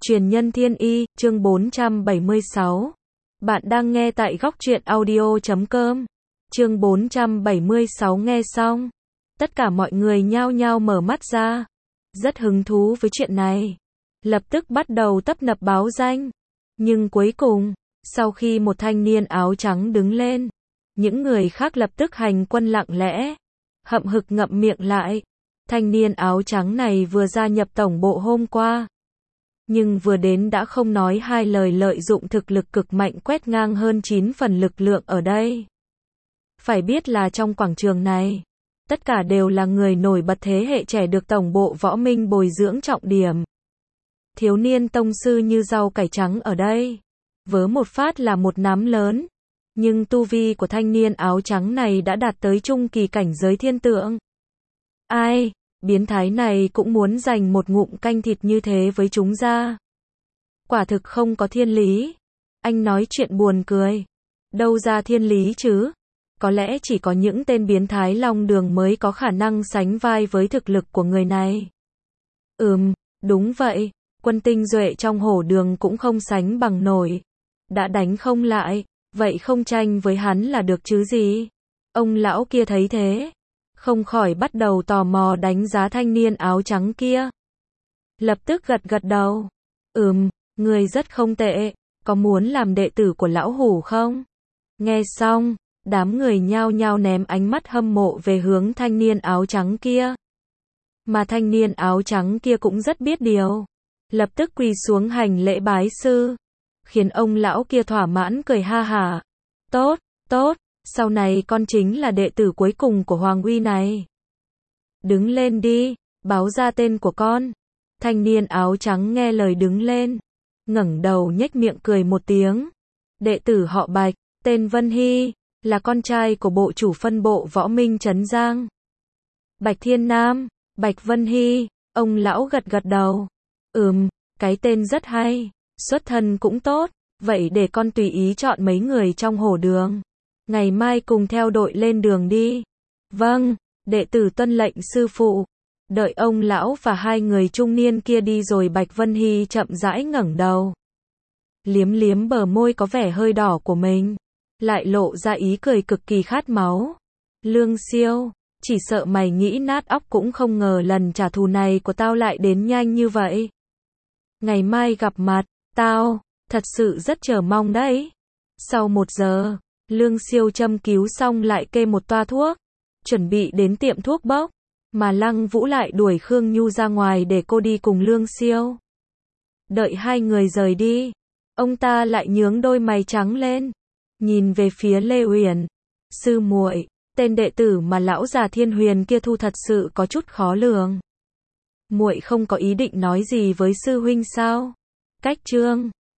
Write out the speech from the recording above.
Truyền nhân thiên y, chương 476. Bạn đang nghe tại góc truyện audio.com. Chương 476 nghe xong. Tất cả mọi người nhao nhao mở mắt ra. Rất hứng thú với chuyện này. Lập tức bắt đầu tấp nập báo danh. Nhưng cuối cùng, sau khi một thanh niên áo trắng đứng lên, những người khác lập tức hành quân lặng lẽ. Hậm hực ngậm miệng lại. Thanh niên áo trắng này vừa gia nhập tổng bộ hôm qua. Nhưng vừa đến đã không nói hai lời lợi dụng thực lực cực mạnh quét ngang hơn 9 phần lực lượng ở đây. Phải biết là trong quảng trường này, tất cả đều là người nổi bật thế hệ trẻ được tổng bộ võ minh bồi dưỡng trọng điểm. Thiếu niên tông sư như rau cải trắng ở đây. Vớ một phát là một nắm lớn. Nhưng tu vi của thanh niên áo trắng này đã đạt tới trung kỳ cảnh giới thiên tượng. Ai? Biến thái này cũng muốn dành một ngụm canh thịt như thế với chúng ra. Quả thực không có thiên lý. Anh nói chuyện buồn cười. Đâu ra thiên lý chứ? Có lẽ chỉ có những tên biến thái long đường mới có khả năng sánh vai với thực lực của người này. Đúng vậy. Quân tinh duệ trong hổ đường cũng không sánh bằng nổi. Đã đánh không lại, vậy không tranh với hắn là được chứ gì? Ông lão kia thấy thế, không khỏi bắt đầu tò mò đánh giá thanh niên áo trắng kia. Lập tức gật gật đầu. Người rất không tệ, có muốn làm đệ tử của lão hủ không? Nghe xong, đám người nhao nhao ném ánh mắt hâm mộ về hướng thanh niên áo trắng kia. Mà thanh niên áo trắng kia cũng rất biết điều. Lập tức quỳ xuống hành lễ bái sư. Khiến ông lão kia thỏa mãn cười ha hả. Tốt, tốt. Sau này con chính là đệ tử cuối cùng của Hoàng Uy này. Đứng lên đi, báo ra tên của con. Thanh niên áo trắng nghe lời đứng lên, ngẩng đầu nhếch miệng cười một tiếng. Đệ tử họ Bạch, tên Vân Hy, là con trai của bộ chủ phân bộ võ minh Trấn Giang. Bạch Thiên Nam, Bạch Vân Hy, ông lão gật gật đầu. Cái tên rất hay, xuất thân cũng tốt, vậy để con tùy ý chọn mấy người trong hổ đường. Ngày mai cùng theo đội lên đường đi. Vâng, đệ tử tuân lệnh sư phụ. Đợi ông lão và hai người trung niên kia đi rồi Bạch Vân Hy chậm rãi ngẩng đầu. Liếm liếm bờ môi có vẻ hơi đỏ của mình. Lại lộ ra ý cười cực kỳ khát máu. Lương Siêu, chỉ sợ mày nghĩ nát óc cũng không ngờ lần trả thù này của tao lại đến nhanh như vậy. Ngày mai gặp mặt, tao, thật sự rất chờ mong đấy. Sau 1 giờ. Lương Siêu châm cứu xong lại kê một toa thuốc, chuẩn bị đến tiệm thuốc bốc, mà Lăng Vũ lại đuổi Khương Nhu ra ngoài để cô đi cùng Lương Siêu. Đợi hai người rời đi, ông ta lại nhướng đôi mày trắng lên, nhìn về phía Lê Uyển. Sư muội, tên đệ tử mà lão già Thiên Huyền kia thu thật sự có chút khó lường. Muội không có ý định nói gì với sư huynh sao? Cách chương